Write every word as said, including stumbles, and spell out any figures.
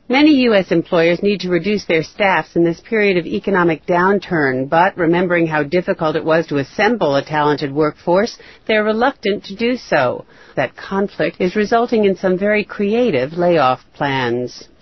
Many U S employers need to reduce their staffs in this period of economic downturn, but remembering how difficult it was to assemble a talented workforce, they're reluctant to do so. That conflict is resulting in some very creative layoff plans.